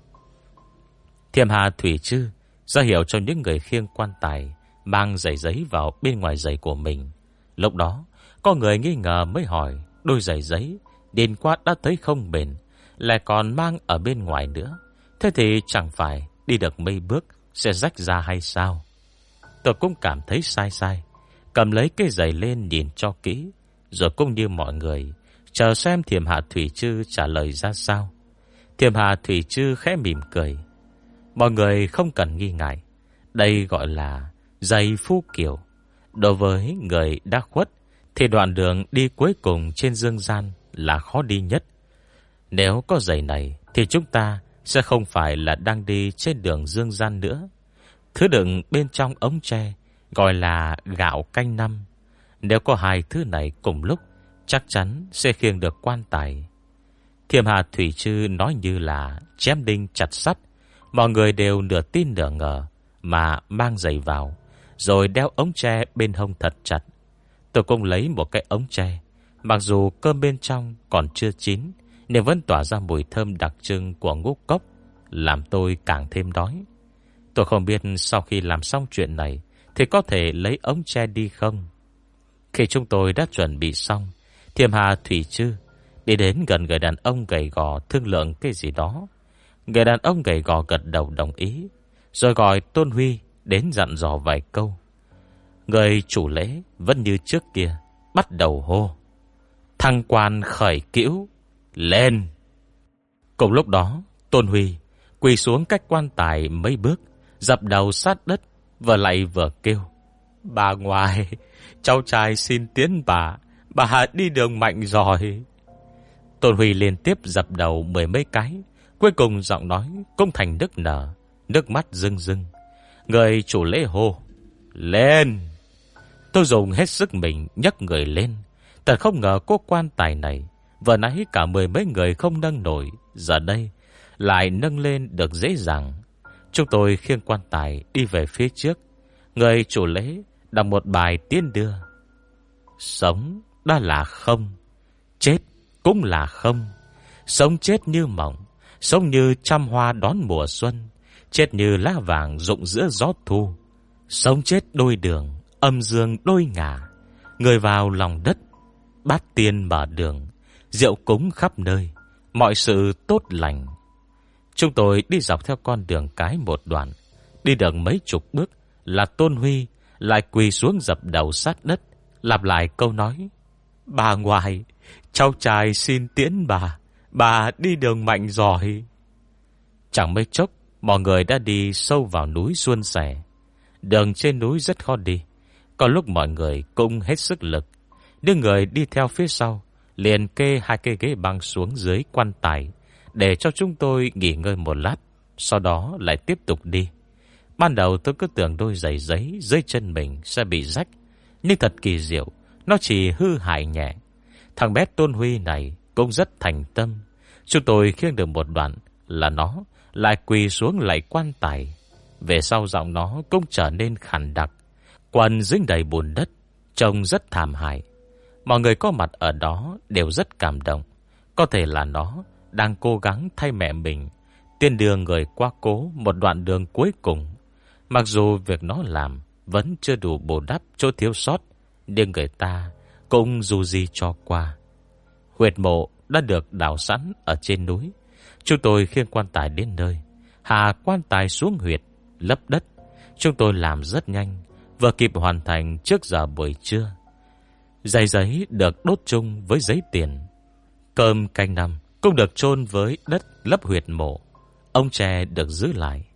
Thiềm Hạ Thủy Trư ra hiệu cho những người khiêng quan tài mang giày giấy vào bên ngoài giày của mình. Lúc đó có người nghi ngờ mới hỏi: Đôi giày giấy điền qua đã thấy không bền, lại còn mang ở bên ngoài nữa, thế thì chẳng phải đi được mấy bước sẽ rách ra hay sao? Tôi cũng cảm thấy sai sai, cầm lấy cái giày lên nhìn cho kỹ, rồi cũng như mọi người chờ xem Thiềm Hạ Thủy Trư trả lời ra sao. Thiềm Hạ Thủy Trư khẽ mỉm cười: Mọi người không cần nghi ngại, đây gọi là giày phu kiều. Đối với người đã khuất thì đoạn đường đi cuối cùng trên dương gian là khó đi nhất. Nếu có giày này thì chúng ta sẽ không phải là đang đi trên đường dương gian nữa. Thứ đựng bên trong ống tre gọi là gạo canh năm. Nếu có hai thứ này cùng lúc, chắc chắn sẽ khiêng được quan tài. Thiềm Hà Thủy Chư nói như là chém đinh chặt sắt. Mọi người đều nửa tin nửa ngờ mà mang giày vào, rồi đeo ống tre bên hông thật chặt. Tôi cũng lấy một cái ống tre. Mặc dù cơm bên trong còn chưa chín, nhưng vẫn tỏa ra mùi thơm đặc trưng của ngũ cốc, làm tôi càng thêm đói. Tôi không biết sau khi làm xong chuyện này thì có thể lấy ống tre đi không. Khi chúng tôi đã chuẩn bị xong, Thiềm Hà Thủy Chư đi đến gần người đàn ông gầy gò thương lượng cái gì đó. Người đàn ông gầy gò gật đầu đồng ý, rồi gọi Tôn Huy đến dặn dò vài câu. Người chủ lễ vẫn như trước kia bắt đầu hô: thăng quan khởi cữu, lên! Cùng lúc đó, Tôn Huy quỳ xuống cách quan tài mấy bước, dập đầu sát đất, vừa lạy vừa kêu: bà ngoại, cháu trai xin tiến bà đi đường mạnh rồi. Tôn Huy liên tiếp dập đầu mười mấy cái, cuối cùng giọng nói cũng thành nức nở, nước mắt rưng rưng. Người chủ lễ hô: lên! Tôi dùng hết sức mình nhấc người lên. Thật không ngờ cô quan tài này vừa nãy cả mười mấy người không nâng nổi, giờ đây lại nâng lên được dễ dàng. Chúng tôi khiêng quan tài đi về phía trước. Người chủ lễ đọc một bài tiến đưa: sống đã là không, chết cũng là không. Sống chết như mộng, sống như trăm hoa đón mùa xuân, chết như lá vàng rụng giữa gió thu. Sống chết đôi đường, âm dương đôi ngả. Người vào lòng đất, bát tiên mở đường, rượu cúng khắp nơi, mọi sự tốt lành. Chúng tôi đi dọc theo con đường cái một đoạn. Đi được mấy chục bước là Tôn Huy lại quỳ xuống dập đầu sát đất, lặp lại câu nói: bà ngoại, cháu trai xin tiễn bà đi đường mạnh rồi. Chẳng mấy chốc, mọi người đã đi sâu vào núi suôn sẻ. Đường trên núi rất khó đi, có lúc mọi người cũng hết sức lực. Những người đi theo phía sau liền kê hai cây ghế băng xuống dưới quan tài để cho chúng tôi nghỉ ngơi một lát, sau đó lại tiếp tục đi. Ban đầu tôi cứ tưởng đôi giày giấy dưới chân mình sẽ bị rách, nhưng thật kỳ diệu, nó chỉ hư hại nhẹ. Thằng bé Tôn Huy này cũng rất thành tâm. Chúng tôi khiêng được một đoạn là nó lại quỳ xuống lạy quan tài. Về sau giọng nó cũng trở nên khàn đặc, quần dính đầy bùn đất, trông rất thảm hại. Mọi người có mặt ở đó đều rất cảm động. Có thể là nó đang cố gắng thay mẹ mình tiên đưa người qua cố một đoạn đường cuối cùng. Mặc dù việc nó làm vẫn chưa đủ bù đắp chỗ thiếu sót, nhưng người ta cũng dù gì cho qua. Huyệt mộ đã được đào sẵn ở trên núi. Chúng tôi khiêng quan tài đến nơi, hạ quan tài xuống huyệt, lấp đất. Chúng tôi làm rất nhanh, vừa kịp hoàn thành trước giờ buổi trưa. Giấy được đốt chung với giấy tiền. Cơm canh năm cũng được chôn với đất lấp huyệt mộ. Ông tre được giữ lại.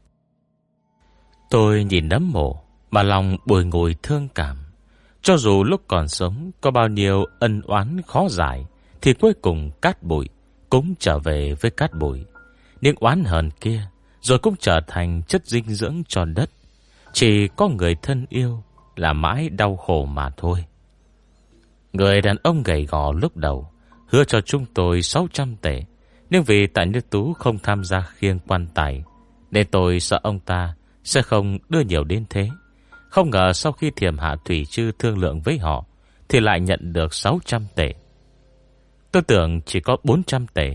Tôi nhìn nấm mộ mà lòng bồi ngồi thương cảm. Cho dù lúc còn sống có bao nhiêu ân oán khó giải, thì cuối cùng cát bụi cũng trở về với cát bụi. Những oán hờn kia rồi cũng trở thành chất dinh dưỡng cho đất. Chỉ có người thân yêu là mãi đau khổ mà thôi. Người đàn ông gầy gò lúc đầu hứa cho chúng tôi 600 tệ, nhưng vì tại Như Tú không tham gia khiêng quan tài, nên tôi sợ ông ta sẽ không đưa nhiều đến thế. Không ngờ sau khi Thiềm Hạ Thủy Chư thương lượng với họ thì lại nhận được 600 tệ. Tôi tưởng chỉ có 400 tệ.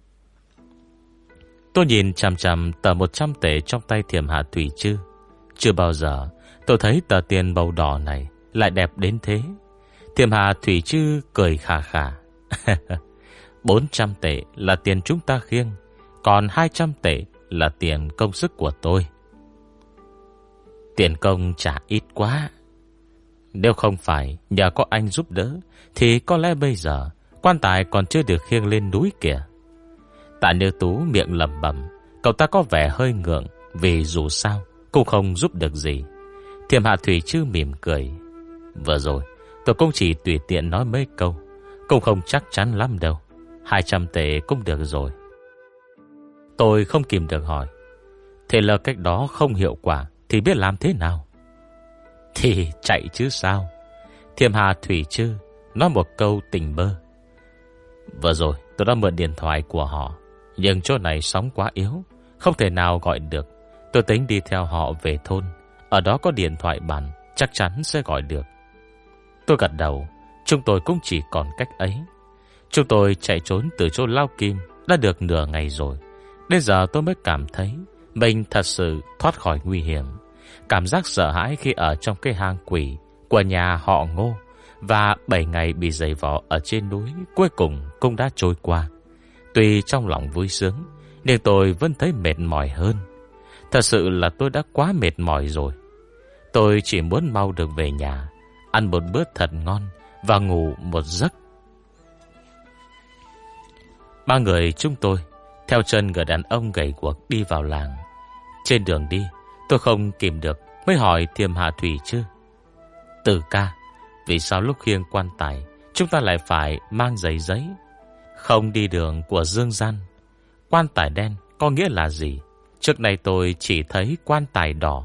Tôi nhìn chằm chằm tờ 100 tệ trong tay Thiềm Hạ Thủy Chư. Chưa bao giờ tôi thấy tờ tiền màu đỏ này lại đẹp đến thế. Thiềm Hạ Thủy Chư cười khà khà. 400 tệ là tiền chúng ta khiêng, còn 200 tệ là tiền công sức của tôi. Tiền công trả ít quá. Nếu không phải nhờ có anh giúp đỡ thì có lẽ bây giờ quan tài còn chưa được khiêng lên núi kìa. Tạ Như Tú miệng lẩm bẩm. Cậu ta có vẻ hơi ngượng, vì dù sao cũng không giúp được gì. Thiềm Hạ Thủy Chư mỉm cười. Vừa rồi tôi cũng chỉ tùy tiện nói mấy câu, cũng không chắc chắn lắm đâu. 200 tệ cũng được rồi. Tôi không kìm được hỏi, thế là cách đó không hiệu quả thì biết làm thế nào? Thì chạy chứ sao. Thiềm Hạ Thủy Chư nói một câu tỉnh bơ. Vừa rồi Tôi đã mượn điện thoại của họ, nhưng chỗ này sóng quá yếu, không thể nào gọi được. Tôi tính đi theo họ về thôn, ở đó có điện thoại bàn, chắc chắn sẽ gọi được. Tôi gật đầu. Chúng tôi cũng chỉ còn cách ấy. Chúng tôi chạy trốn từ chỗ Lao Kim đã được nửa ngày rồi. Đến giờ tôi mới cảm thấy mình thật sự thoát khỏi nguy hiểm. Cảm giác sợ hãi khi ở trong cái hang quỷ của nhà họ Ngô và 7 ngày bị giày vò ở trên núi cuối cùng cũng đã trôi qua. Tuy trong lòng vui sướng, nhưng tôi vẫn thấy mệt mỏi hơn. Thật sự là tôi đã quá mệt mỏi rồi. Tôi chỉ muốn mau được về nhà, ăn một bữa thật ngon và ngủ một giấc. Ba người chúng tôi theo chân người đàn ông gầy guộc đi vào làng. Trên đường đi, tôi không kìm được mới hỏi Thiềm Hà Thủy Trư: Từ ca, vì sao lúc khiêng quan tài chúng ta lại phải mang giấy giấy, không đi đường của dương gian? Quan tài đen có nghĩa là gì? Trước này tôi chỉ thấy quan tài đỏ.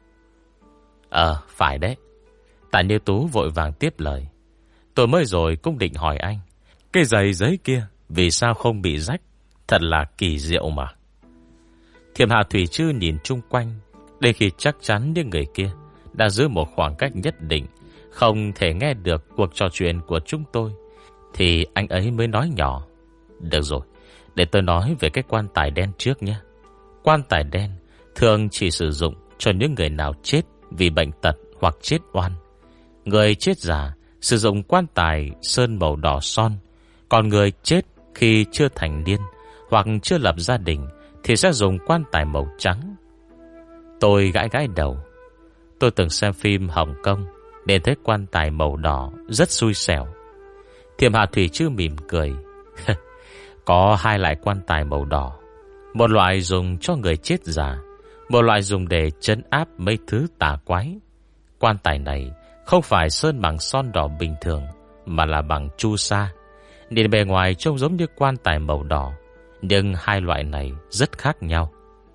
Phải đấy. Tạ Như Tú vội vàng tiếp lời. Tôi mới rồi cũng định hỏi anh, cái giày giấy kia vì sao không bị rách? Thật là kỳ diệu mà. Thiềm Hà Thủy Trư nhìn chung quanh, đến khi chắc chắn những người kia đã giữ một khoảng cách nhất định, không thể nghe được cuộc trò chuyện của chúng tôi, thì anh ấy mới nói nhỏ: Được rồi, để tôi nói về cái quan tài đen trước nhé. Quan tài đen thường chỉ sử dụng cho những người nào chết vì bệnh tật hoặc chết oan. Người chết già sử dụng quan tài sơn màu đỏ son, còn người chết khi chưa thành niên hoặc chưa lập gia đình thì sẽ dùng quan tài màu trắng. Tôi gãi gãi đầu. Tôi từng xem phim Hồng Kông nên thấy quan tài màu đỏ rất xui xẻo. Thiềm Hà Thủy Trư mỉm cười. Có hai loại quan tài màu đỏ. Một loại dùng cho người chết già, một loại dùng để trấn áp mấy thứ tà quái. Quan tài này không phải sơn bằng son đỏ bình thường, mà là bằng chu sa. Nhìn bề ngoài trông giống như quan tài màu đỏ, nhưng hai loại này rất khác nhau.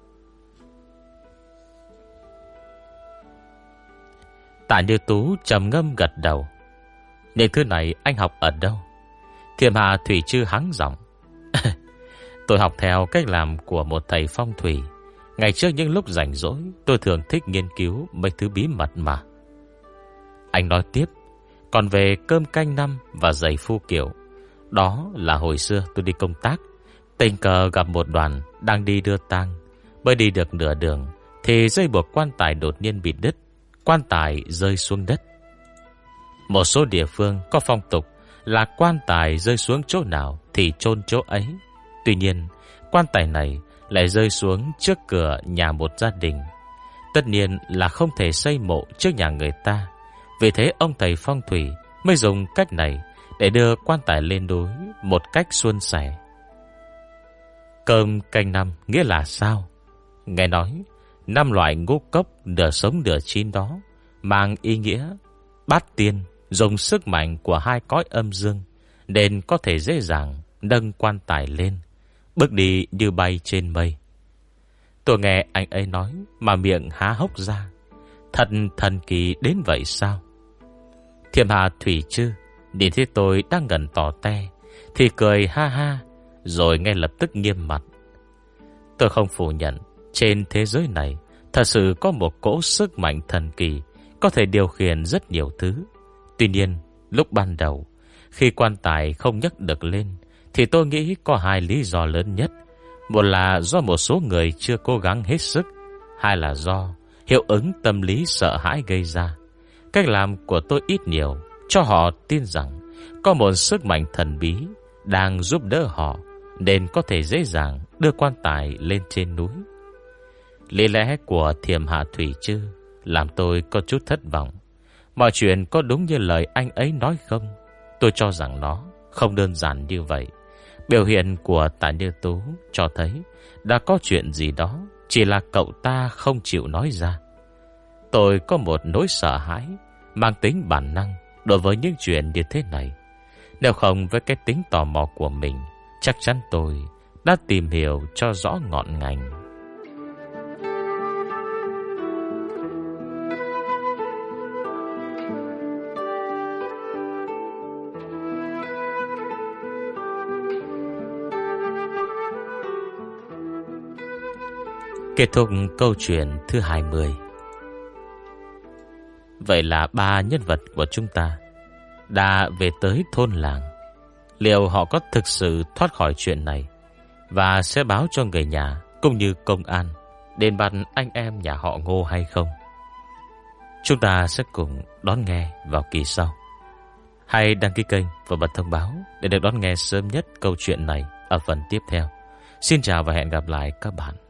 Tạ Như Tú trầm ngâm gật đầu. Những thứ này anh học ở đâu? Thiềm Hà Thủy Trư hắng giọng. Tôi học theo cách làm của một thầy phong thủy. Ngày trước những lúc rảnh rỗi, tôi thường thích nghiên cứu mấy thứ bí mật mà. Anh nói tiếp. Còn về cơm canh năm và giày phu kiểu, đó là hồi xưa tôi đi công tác, tình cờ gặp một đoàn đang đi đưa tang. Mới đi được nửa đường thì dây buộc quan tài đột nhiên bị đứt. Quan tài rơi xuống đất. Một số địa phương có phong tục là quan tài rơi xuống chỗ nào thì chôn chỗ ấy. Tuy nhiên, quan tài này lại rơi xuống trước cửa nhà một gia đình. Tất nhiên là không thể xây mộ trước nhà người ta. Vì thế ông thầy phong thủy mới dùng cách này để đưa quan tài lên núi một cách suôn sẻ. Cơm canh năm nghĩa là sao? Nghe nói 5 loại ngũ cốc nửa sống nửa chín đó mang ý nghĩa bát tiên dùng sức mạnh của hai cõi âm dương, nên có thể dễ dàng nâng quan tài lên, bước đi như bay trên mây. Tôi nghe anh ấy nói mà miệng há hốc ra. Thật thần kỳ đến vậy sao? Thiềm Hà Thủy Trư nhìn thấy tôi đang ngẩn tỏ te thì cười ha ha, rồi ngay lập tức nghiêm mặt. Tôi không phủ nhận trên thế giới này thật sự có một cỗ sức mạnh thần kỳ có thể điều khiển rất nhiều thứ. Tuy nhiên, lúc ban đầu, khi quan tài không nhấc được lên, thì tôi nghĩ có hai lý do lớn nhất. Một là do một số người chưa cố gắng hết sức, hai là do hiệu ứng tâm lý sợ hãi gây ra. Cách làm của tôi ít nhiều cho họ tin rằng có một sức mạnh thần bí đang giúp đỡ họ, nên có thể dễ dàng đưa quan tài lên trên núi. Lý lẽ của Thiềm Hà Thủy Trư làm tôi có chút thất vọng. Mọi chuyện có đúng như lời anh ấy nói không? Tôi cho rằng nó không đơn giản như vậy. Biểu hiện của Tạ Như Tú cho thấy đã có chuyện gì đó, chỉ là cậu ta không chịu nói ra. Tôi có một nỗi sợ hãi mang tính bản năng đối với những chuyện như thế này. Nếu không, với cái tính tò mò của mình, chắc chắn tôi đã tìm hiểu cho rõ ngọn ngành. Kết thúc câu chuyện thứ 20. Vậy là 3 nhân vật của chúng ta đã về tới thôn làng. Liệu họ có thực sự thoát khỏi chuyện này và sẽ báo cho người nhà cũng như công an đến bắt anh em nhà họ Ngô hay không? Chúng ta sẽ cùng đón nghe vào kỳ sau. Hãy đăng ký kênh và bật thông báo để được đón nghe sớm nhất câu chuyện này ở phần tiếp theo. Xin chào và hẹn gặp lại các bạn.